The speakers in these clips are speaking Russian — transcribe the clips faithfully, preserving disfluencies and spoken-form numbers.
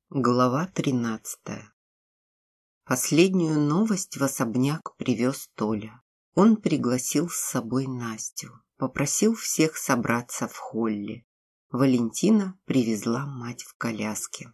Глава тринадцатая. Последнюю новость в особняк привез Толя. Он пригласил с собой Настю, попросил всех собраться в холле. Валентина привезла мать в коляске.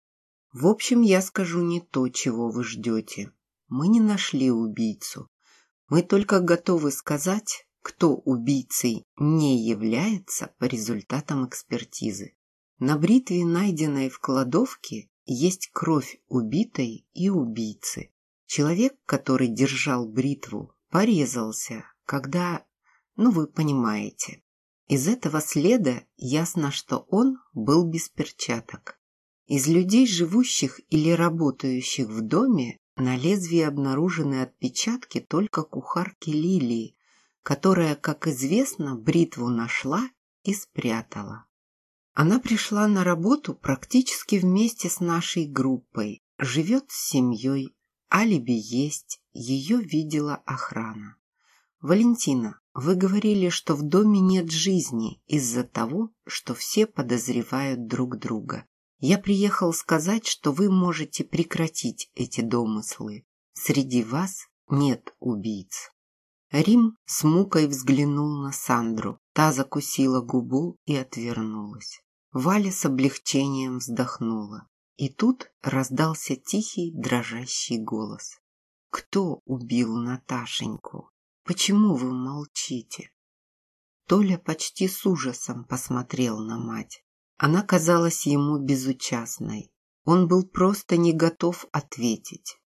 В общем, я скажу не то, чего вы ждете. Мы не нашли убийцу. Мы только готовы сказать, кто убийцей не является по результатам экспертизы. На бритве, найденной в кладовке, есть кровь убитой и убийцы. Человек, который держал бритву, порезался, когда... Ну, вы понимаете. Из этого следа ясно, что он был без перчаток. Из людей, живущих или работающих в доме, на лезвии обнаружены отпечатки только кухарки Лилии, которая, как известно, бритву нашла и спрятала. Она пришла на работу практически вместе с нашей группой, живет с семьей, алиби есть, ее видела охрана. Валентина, вы говорили, что в доме нет жизни из-за того, что все подозревают друг друга. Я приехал сказать, что вы можете прекратить эти домыслы. Среди вас нет убийц. Рим с мукой взглянул на Сандру. Та закусила губу и отвернулась. Валя с облегчением вздохнула. И тут раздался тихий, дрожащий голос. «Кто убил Наташеньку? Почему вы молчите?» Толя почти с ужасом посмотрел на мать. Она казалась ему безучастной. Он был просто не готов ответить.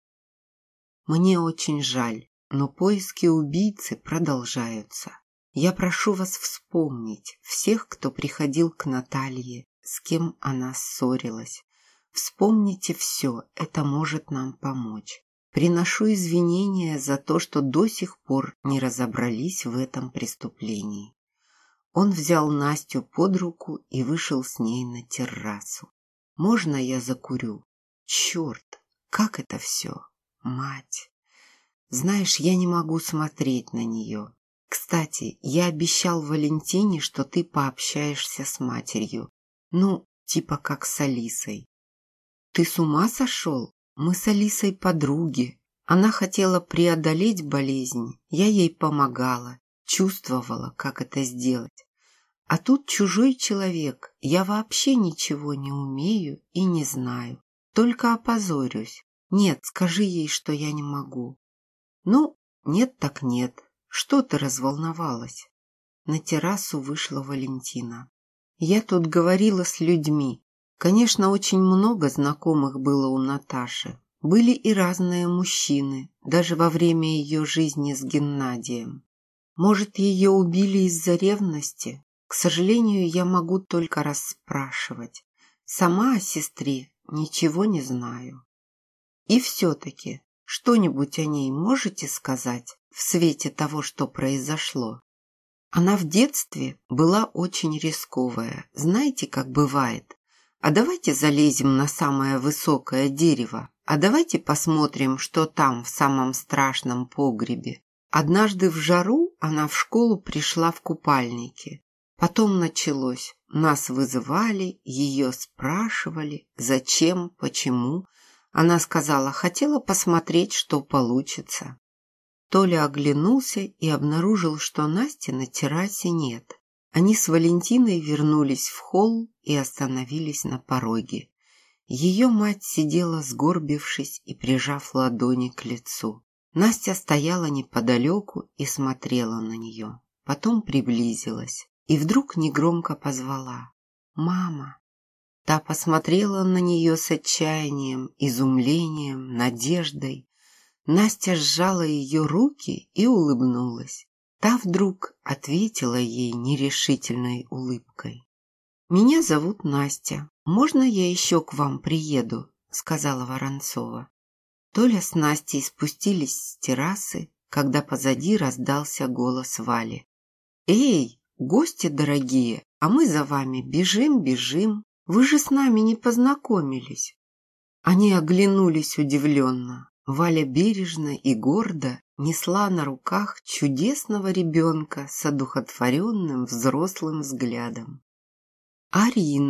«Мне очень жаль, но поиски убийцы продолжаются. Я прошу вас вспомнить всех, кто приходил к Наталье, с кем она ссорилась. Вспомните все, это может нам помочь. Приношу извинения за то, что до сих пор не разобрались в этом преступлении». Он взял Настю под руку и вышел с ней на террасу. «Можно я закурю? Черт, как это все? Мать! Знаешь, я не могу смотреть на нее. Кстати, я обещал Валентине, что ты пообщаешься с матерью. Ну, типа как с Алисой». «Ты с ума сошел? Мы с Алисой подруги. Она хотела преодолеть болезнь. Я ей помогала, чувствовала, как это сделать. А тут чужой человек. Я вообще ничего не умею и не знаю. Только опозорюсь. Нет, скажи ей, что я не могу». «Ну, нет так нет. Что ты разволновалась?» На террасу вышла Валентина. «Я тут говорила с людьми. Конечно, очень много знакомых было у Наташи. Были и разные мужчины, даже во время ее жизни с Геннадием. Может, ее убили из-за ревности? К сожалению, я могу только расспрашивать. Сама о сестре ничего не знаю. И все-таки, что-нибудь о ней можете сказать в свете того, что произошло? Она в детстве была очень рисковая, знаете, как бывает. А давайте залезем на самое высокое дерево, а давайте посмотрим, что там в самом страшном погребе. Однажды в жару она в школу пришла в купальнике. Потом началось. Нас вызывали, ее спрашивали, зачем, почему. Она сказала, хотела посмотреть, что получится. Толя оглянулся и обнаружил, что Насти на террасе нет. Они с Валентиной вернулись в холл и остановились на пороге. Ее мать сидела, сгорбившись и прижав ладони к лицу. Настя стояла неподалеку и смотрела на нее. Потом приблизилась и вдруг негромко позвала: «Мама!». Та посмотрела на нее с отчаянием, изумлением, надеждой. Настя сжала ее руки и улыбнулась. Та вдруг ответила ей нерешительной улыбкой. «Меня зовут Настя. Можно я еще к вам приеду?» — сказала Воронцова. Толя с Настей спустились с террасы, когда позади раздался голос Вали. «Эй, гости дорогие, а мы за вами бежим, бежим. Вы же с нами не познакомились». Они оглянулись удивленно. Валя бережно и гордо несла на руках чудесного ребенка с одухотворенным взрослым взглядом. «Арина,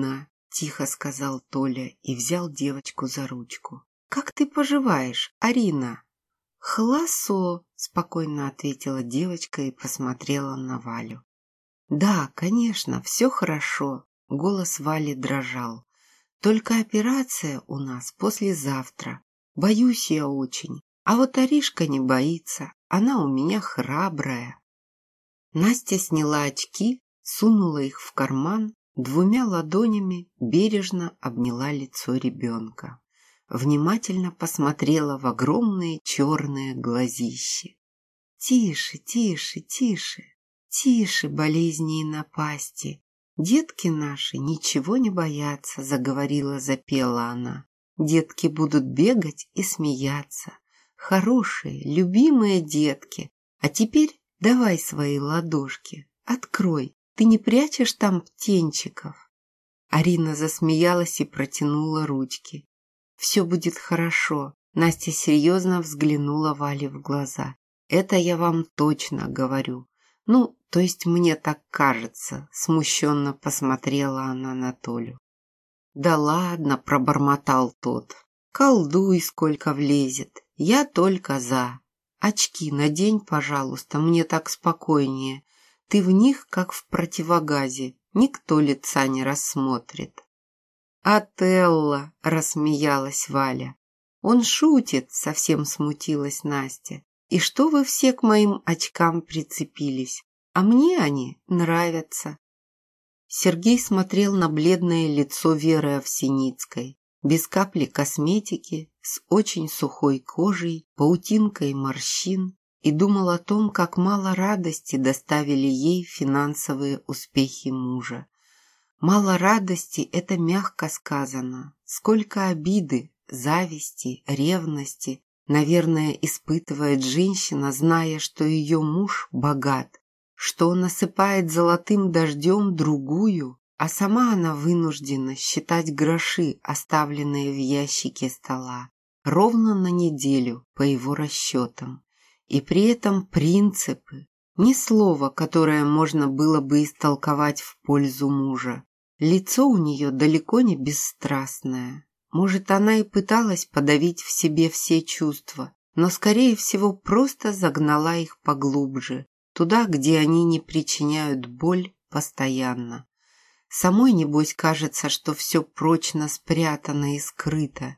— тихо сказал Толя и взял девочку за ручку. «Как ты поживаешь, Арина?» «Холосо», — спокойно ответила девочка и посмотрела на Валю. «Да, конечно, все хорошо», — голос Вали дрожал. «Только операция у нас послезавтра. Боюсь я очень, а вот Аришка не боится, она у меня храбрая». Настя сняла очки, сунула их в карман, двумя ладонями бережно обняла лицо ребенка. Внимательно посмотрела в огромные черные глазищи. «Тише, тише, тише, тише, болезни и напасти. Детки наши ничего не боятся», — заговорила, запела она. «Детки будут бегать и смеяться. Хорошие, любимые детки. А теперь давай свои ладошки, открой. Ты не прячешь там птенчиков?» Арина засмеялась и протянула ручки. «Все будет хорошо», — Настя серьезно взглянула Вале в глаза. «Это я вам точно говорю. Ну, то есть мне так кажется», — смущенно посмотрела она на Толю. «Да ладно», — пробормотал тот. «Колдуй, сколько влезет. Я только за. Очки надень, пожалуйста, мне так спокойнее. Ты в них, как в противогазе, никто лица не рассмотрит». «Отелло!» — рассмеялась Валя. «Он шутит!» — совсем смутилась Настя. «И что вы все к моим очкам прицепились? А мне они нравятся». Сергей смотрел на бледное лицо Веры Овсеницкой, без капли косметики, с очень сухой кожей, паутинкой морщин, и думал о том, как мало радости доставили ей финансовые успехи мужа. Мало радости – это мягко сказано. Сколько обиды, зависти, ревности, наверное, испытывает женщина, зная, что ее муж богат, что он осыпает золотым дождем другую, а сама она вынуждена считать гроши, оставленные в ящике стола, ровно на неделю по его расчетам. И при этом принципы, ни слова, которое можно было бы истолковать в пользу мужа. Лицо у нее далеко не бесстрастное. Может, она и пыталась подавить в себе все чувства, но, скорее всего, просто загнала их поглубже, туда, где они не причиняют боль постоянно. Самой, небось, кажется, что все прочно спрятано и скрыто.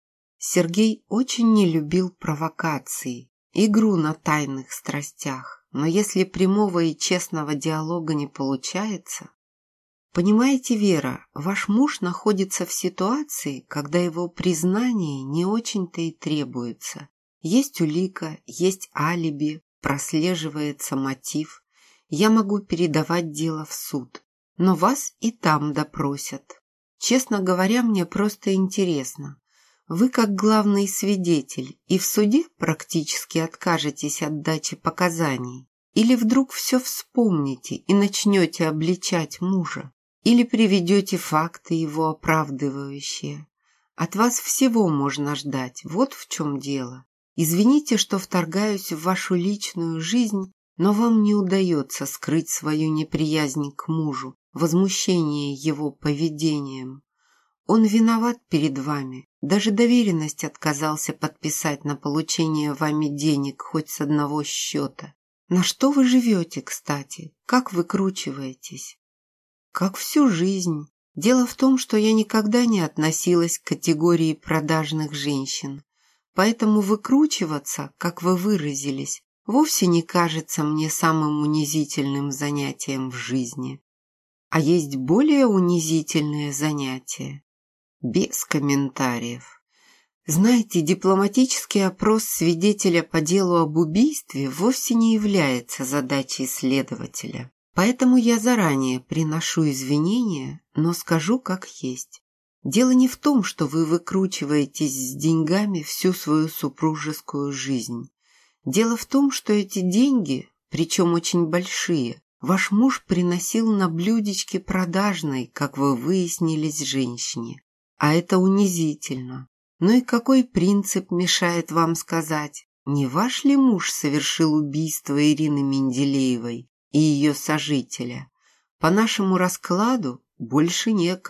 Сергей очень не любил провокации, игру на тайных страстях, но если прямого и честного диалога не получается... Понимаете, Вера, ваш муж находится в ситуации, когда его признание не очень-то и требуется. Есть улика, есть алиби, прослеживается мотив. Я могу передавать дело в суд, но вас и там допросят. Честно говоря, мне просто интересно. Вы как главный свидетель и в суде практически откажетесь от дачи показаний? Или вдруг все вспомните и начнете обличать мужа? Или приведете факты его оправдывающие? От вас всего можно ждать, вот в чем дело. Извините, что вторгаюсь в вашу личную жизнь, но вам не удается скрыть свою неприязнь к мужу, возмущение его поведением. Он виноват перед вами, даже доверенность отказался подписать на получение вами денег хоть с одного счета. На что вы живете, кстати? Как выкручиваетесь? Как всю жизнь. Дело в том, что я никогда не относилась к категории продажных женщин, поэтому выкручиваться, как вы выразились, вовсе не кажется мне самым унизительным занятием в жизни. А есть более унизительные занятия? Без комментариев. Знаете, дипломатический опрос свидетеля по делу об убийстве вовсе не является задачей следователя. Поэтому я заранее приношу извинения, но скажу как есть. Дело не в том, что вы выкручиваетесь с деньгами всю свою супружескую жизнь. Дело в том, что эти деньги, причем очень большие, ваш муж приносил на блюдечке продажной, как вы выяснились, женщине. А это унизительно. Ну и какой принцип мешает вам сказать, не ваш ли муж совершил убийство Ирины Менделеевой и ее сожителя? По нашему раскладу больше некому.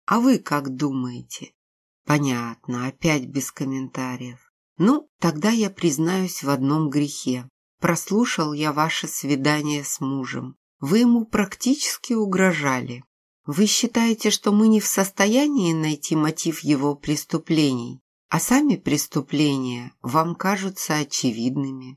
А вы как думаете? Понятно, опять без комментариев. Ну, тогда я признаюсь в одном грехе. Прослушал я ваше свидание с мужем. Вы ему практически угрожали. Вы считаете, что мы не в состоянии найти мотив его преступлений, а сами преступления вам кажутся очевидными.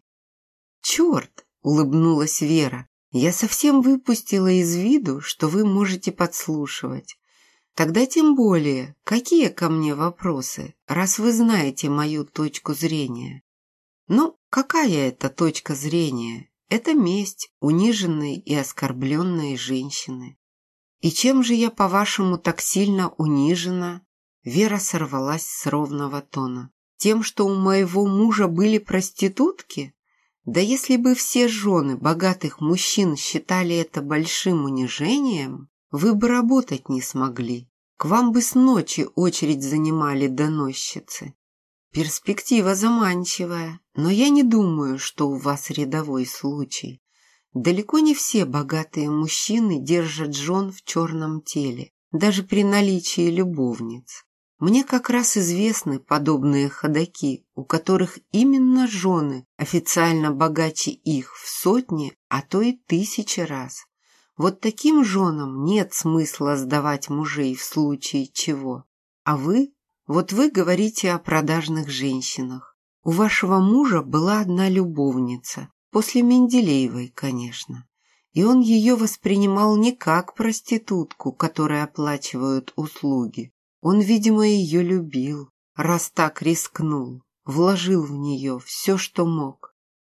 Черт, улыбнулась Вера, я совсем выпустила из виду, что вы можете подслушивать. Тогда тем более, какие ко мне вопросы, раз вы знаете мою точку зрения? Ну, какая это точка зрения? Это месть униженной и оскорбленной женщины. И чем же я, по-вашему, так сильно унижена? Вера сорвалась с ровного тона. Тем, что у моего мужа были проститутки? Да если бы все жены богатых мужчин считали это большим унижением, вы бы работать не смогли. К вам бы с ночи очередь занимали доносчицы. Перспектива заманчивая, но я не думаю, что у вас рядовой случай. Далеко не все богатые мужчины держат жен в черном теле, даже при наличии любовниц. Мне как раз известны подобные ходаки, у которых именно жены официально богаче их в сотни, а то и тысячи раз. Вот таким женам нет смысла сдавать мужей в случае чего. А вы? Вот вы говорите о продажных женщинах. У вашего мужа была одна любовница, после Менделеевой, конечно. И он ее воспринимал не как проститутку, которой оплачивают услуги. Он, видимо, ее любил, раз так рискнул, вложил в нее все, что мог.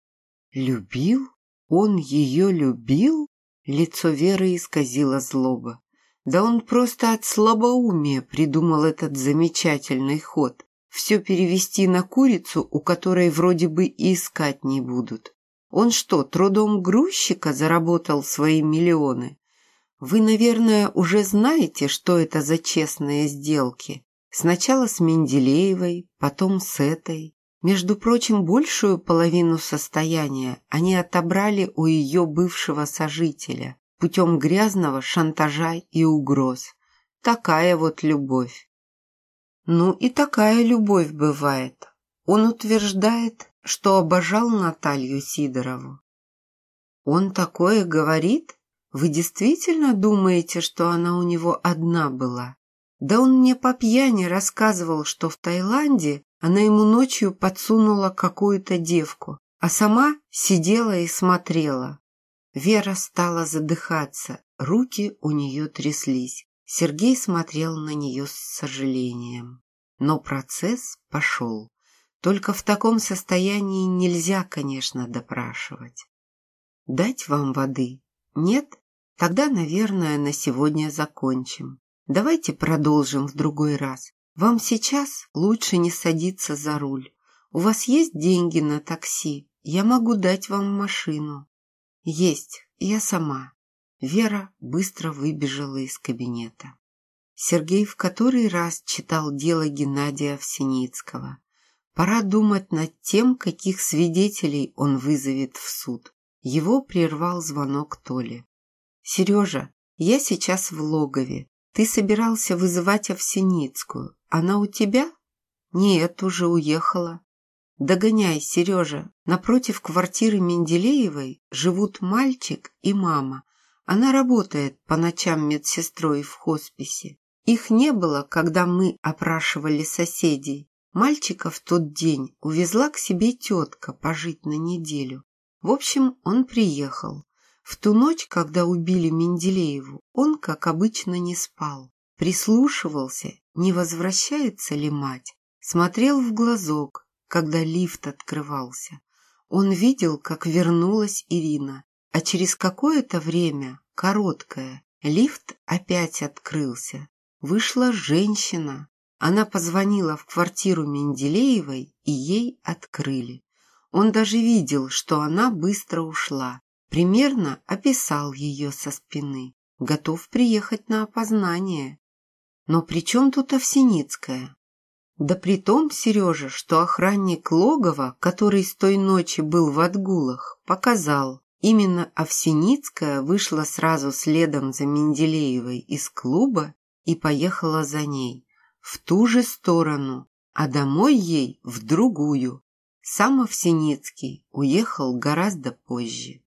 Любил? Он ее любил? Лицо Веры исказило злоба. Да он просто от слабоумия придумал этот замечательный ход. Все перевести на курицу, у которой вроде бы и искать не будут. Он что, трудом грузчика заработал свои миллионы? Вы, наверное, уже знаете, что это за честные сделки. Сначала с Менделеевой, потом с этой. Между прочим, большую половину состояния они отобрали у ее бывшего сожителя путем грязного шантажа и угроз. Такая вот любовь. Ну и такая любовь бывает. Он утверждает, что обожал Наталью Сидорову. Он такое говорит? Вы действительно думаете, что она у него одна была? Да он мне по пьяни рассказывал, что в Таиланде она ему ночью подсунула какую-то девку, а сама сидела и смотрела. Вера стала задыхаться, руки у нее тряслись. Сергей смотрел на нее с сожалением. Но процесс пошел. Только в таком состоянии нельзя, конечно, допрашивать. Дать вам воды? Нет? Тогда, наверное, на сегодня закончим. Давайте продолжим в другой раз. Вам сейчас лучше не садиться за руль. У вас есть деньги на такси? Я могу дать вам машину. Есть, я сама. Вера быстро выбежала из кабинета. Сергей в который раз читал дело Геннадия Овсеницкого. Пора думать над тем, каких свидетелей он вызовет в суд. Его прервал звонок Толи. «Сережа, я сейчас в логове. Ты собирался вызывать Овсеницкую. Она у тебя?» «Нет, уже уехала». «Догоняй, Сережа. Напротив квартиры Менделеевой живут мальчик и мама. Она работает по ночам медсестрой в хосписе. Их не было, когда мы опрашивали соседей. Мальчика в тот день увезла к себе тетка пожить на неделю. В общем, он приехал. В ту ночь, когда убили Менделееву, он, как обычно, не спал. Прислушивался, не возвращается ли мать. Смотрел в глазок, когда лифт открывался. Он видел, как вернулась Ирина, а через какое-то время, короткое, лифт опять открылся. Вышла женщина. Она позвонила в квартиру Менделеевой, и ей открыли. Он даже видел, что она быстро ушла. Примерно описал ее со спины. Готов приехать на опознание. Но при чем тут Овсеницкая? Да при том, Сережа, что охранник логова, который с той ночи был в отгулах, показал, именно Овсеницкая вышла сразу следом за Менделеевой из клуба и поехала за ней, в ту же сторону, а домой ей в другую. Сам Овсеницкий уехал гораздо позже.